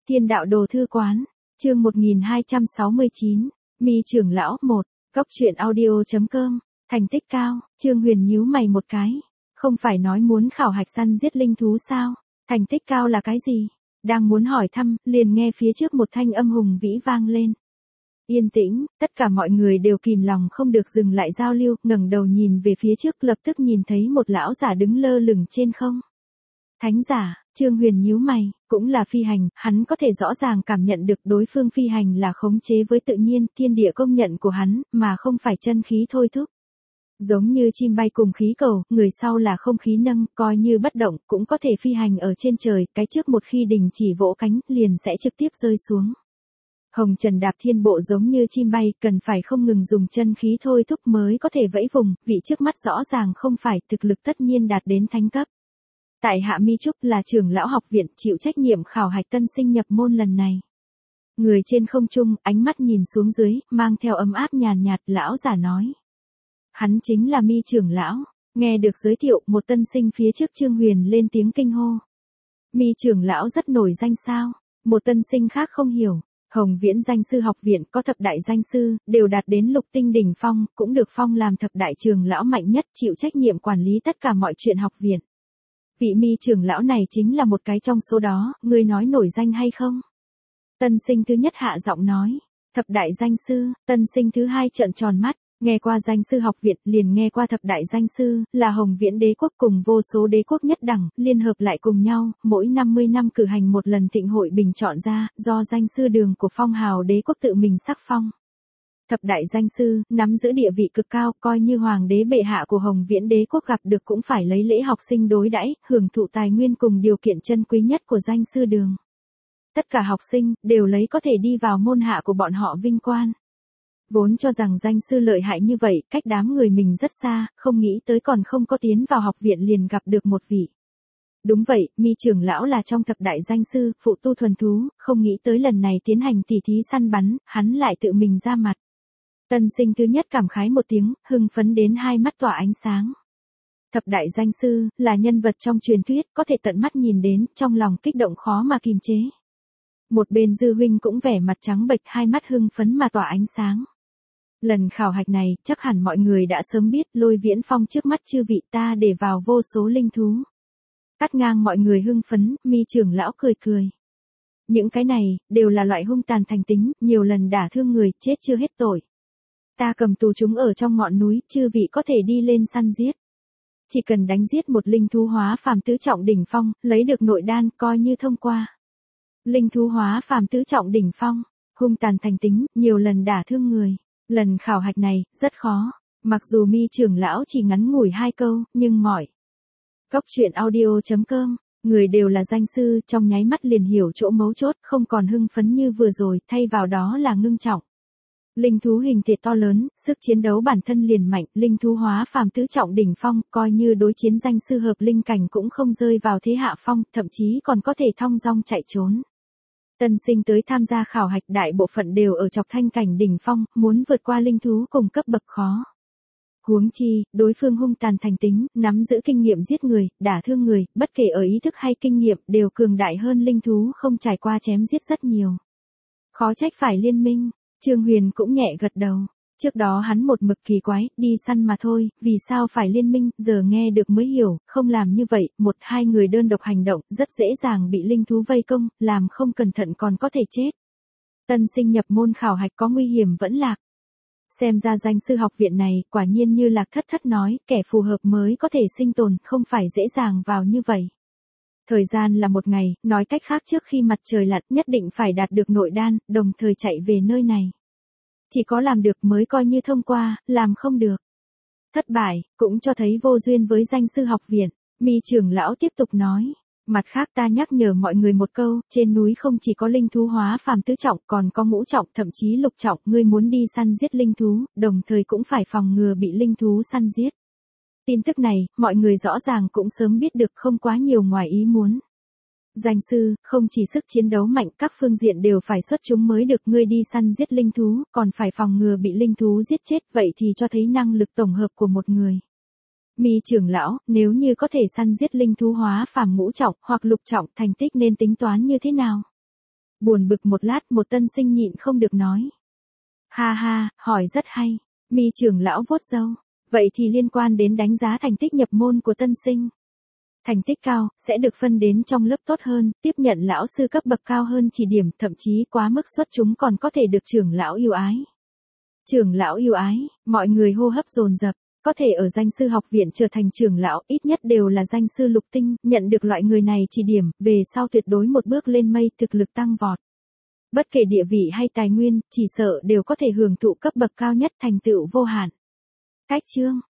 Thiên đạo đồ thư quán, chương 1269, Mi trưởng lão 1, Cốc truyện audio.com, thành tích cao, Trương Huyền nhíu mày một cái. Không phải nói muốn khảo hạch săn giết linh thú sao? Thành tích cao là cái gì? Đang muốn hỏi thăm, liền nghe phía trước một thanh âm hùng vĩ vang lên. Yên tĩnh, tất cả mọi người đều kìm lòng không được dừng lại giao lưu, ngẩng đầu nhìn về phía trước lập tức nhìn thấy một lão giả đứng lơ lửng trên không. Thánh giả, Trương Huyền nhíu mày, cũng là phi hành, hắn có thể rõ ràng cảm nhận được đối phương phi hành là khống chế với tự nhiên, thiên địa công nhận của hắn, mà không phải chân khí thôi thúc. Giống như chim bay cùng khí cầu, người sau là không khí nâng, coi như bất động, cũng có thể phi hành ở trên trời, cái trước một khi đình chỉ vỗ cánh, liền sẽ trực tiếp rơi xuống. Hồng Trần đạp thiên bộ giống như chim bay, cần phải không ngừng dùng chân khí thôi thúc mới có thể vẫy vùng, vị trước mắt rõ ràng không phải thực lực tất nhiên đạt đến thánh cấp. Tại Hạ Mi Trúc là trưởng lão học viện chịu trách nhiệm khảo hạch tân sinh nhập môn lần này. Người trên không trung, ánh mắt nhìn xuống dưới, mang theo ấm áp nhàn nhạt, lão giả nói. Hắn chính là Mi trưởng lão, nghe được giới thiệu, một tân sinh phía trước Trương Huyền lên tiếng kinh hô. Mi trưởng lão rất nổi danh sao? Một tân sinh khác không hiểu. Hồng Viễn danh sư học viện có thập đại danh sư, đều đạt đến lục tinh đỉnh phong, cũng được phong làm thập đại trưởng lão mạnh nhất, chịu trách nhiệm quản lý tất cả mọi chuyện học viện. Vị Mi trưởng lão này chính là một cái trong số đó, ngươi nói nổi danh hay không? Tân sinh thứ nhất hạ giọng nói, thập đại danh sư, tân sinh thứ hai trợn tròn mắt, nghe qua danh sư học viện, liền nghe qua thập đại danh sư, là Hồng Viễn đế quốc cùng vô số đế quốc nhất đẳng, liên hợp lại cùng nhau, mỗi 50 năm cử hành một lần thịnh hội bình chọn ra, do danh sư đường của phong hào đế quốc tự mình sắc phong. Thập đại danh sư, nắm giữ địa vị cực cao, coi như hoàng đế bệ hạ của Hồng Viễn đế quốc gặp được cũng phải lấy lễ học sinh đối đãi, hưởng thụ tài nguyên cùng điều kiện chân quý nhất của danh sư đường. Tất cả học sinh, đều lấy có thể đi vào môn hạ của bọn họ vinh quang. Vốn cho rằng danh sư lợi hại như vậy, cách đám người mình rất xa, không nghĩ tới còn không có tiến vào học viện liền gặp được một vị. Đúng vậy, Mi trưởng lão là trong thập đại danh sư, phụ tu thuần thú, không nghĩ tới lần này tiến hành tỉ thí săn bắn, hắn lại tự mình ra mặt. Tân sinh thứ nhất cảm khái một tiếng, hưng phấn đến hai mắt tỏa ánh sáng. Thập đại danh sư, là nhân vật trong truyền thuyết, có thể tận mắt nhìn đến, trong lòng kích động khó mà kìm chế. Một bên dư huynh cũng vẻ mặt trắng bệch, hai mắt hưng phấn mà tỏa ánh sáng. Lần khảo hạch này, chắc hẳn mọi người đã sớm biết, Lôi Viễn Phong trước mắt chư vị ta để vào vô số linh thú. Cắt ngang mọi người hưng phấn, Mi trưởng lão cười cười. Những cái này, đều là loại hung tàn thành tính, nhiều lần đả thương người, chết chưa hết tội. Ta cầm tù chúng ở trong ngọn núi, chư vị có thể đi lên săn giết. Chỉ cần đánh giết một linh thú hóa phàm tứ trọng đỉnh phong, lấy được nội đan, coi như thông qua. Linh thú hóa phàm tứ trọng đỉnh phong, hung tàn thành tính, nhiều lần đả thương người. Lần khảo hạch này, rất khó. Mặc dù Mi trưởng lão chỉ ngắn ngủi 2 câu, nhưng mỏi. Cốc truyện audio.com, người đều là danh sư, trong nháy mắt liền hiểu chỗ mấu chốt, không còn hưng phấn như vừa rồi, thay vào đó là ngưng trọng. Linh thú hình thể to lớn, sức chiến đấu bản thân liền mạnh, linh thú hóa phàm tứ trọng đỉnh phong, coi như đối chiến danh sư hợp linh cảnh cũng không rơi vào thế hạ phong, thậm chí còn có thể thong dong chạy trốn. Tân sinh tới tham gia khảo hạch đại bộ phận đều ở chọc thanh cảnh đỉnh phong, muốn vượt qua linh thú cùng cấp bậc khó. Huống chi, đối phương hung tàn thành tính, nắm giữ kinh nghiệm giết người, đả thương người, bất kể ở ý thức hay kinh nghiệm, đều cường đại hơn linh thú không trải qua chém giết rất nhiều. Khó trách phải liên minh. Trương Huyền cũng nhẹ gật đầu. Trước đó hắn một mực kỳ quái, đi săn mà thôi, vì sao phải liên minh, giờ nghe được mới hiểu, không làm như vậy, một hai người đơn độc hành động, rất dễ dàng bị linh thú vây công, làm không cẩn thận còn có thể chết. Tân sinh nhập môn khảo hạch có nguy hiểm vẫn lạc. Xem ra danh sư học viện này, quả nhiên như Lạc Thất Thất nói, kẻ phù hợp mới có thể sinh tồn, không phải dễ dàng vào như vậy. Thời gian là một ngày, nói cách khác trước khi mặt trời lặn nhất định phải đạt được nội đan, đồng thời chạy về nơi này. Chỉ có làm được mới coi như thông qua, làm không được. Thất bại, cũng cho thấy vô duyên với danh sư học viện. Mi trưởng lão tiếp tục nói. Mặt khác ta nhắc nhở mọi người một câu, trên núi không chỉ có linh thú hóa phàm tứ trọng, còn có ngũ trọng, thậm chí lục trọng, ngươi muốn đi săn giết linh thú, đồng thời cũng phải phòng ngừa bị linh thú săn giết. Tin tức này, mọi người rõ ràng cũng sớm biết được, không quá nhiều ngoài ý muốn. Danh sư, không chỉ sức chiến đấu mạnh, các phương diện đều phải xuất chúng mới được, ngươi đi săn giết linh thú, còn phải phòng ngừa bị linh thú giết chết, vậy thì cho thấy năng lực tổng hợp của một người. Mi trưởng lão, nếu như có thể săn giết linh thú hóa phàm ngũ trọng hoặc lục trọng, thành tích nên tính toán như thế nào? Buồn bực một lát một tân sinh nhịn không được nói. Ha ha, hỏi rất hay. Mi trưởng lão vuốt râu. Vậy thì liên quan đến đánh giá thành tích nhập môn của tân sinh. Thành tích cao, sẽ được phân đến trong lớp tốt hơn, tiếp nhận lão sư cấp bậc cao hơn chỉ điểm, thậm chí quá mức xuất chúng còn có thể được trưởng lão yêu ái. Trưởng lão yêu ái, mọi người hô hấp dồn dập, có thể ở danh sư học viện trở thành trưởng lão, ít nhất đều là danh sư lục tinh, nhận được loại người này chỉ điểm, về sau tuyệt đối một bước lên mây, thực lực tăng vọt. Bất kể địa vị hay tài nguyên, chỉ sợ đều có thể hưởng thụ cấp bậc cao nhất, thành tựu vô hạn. Cách chương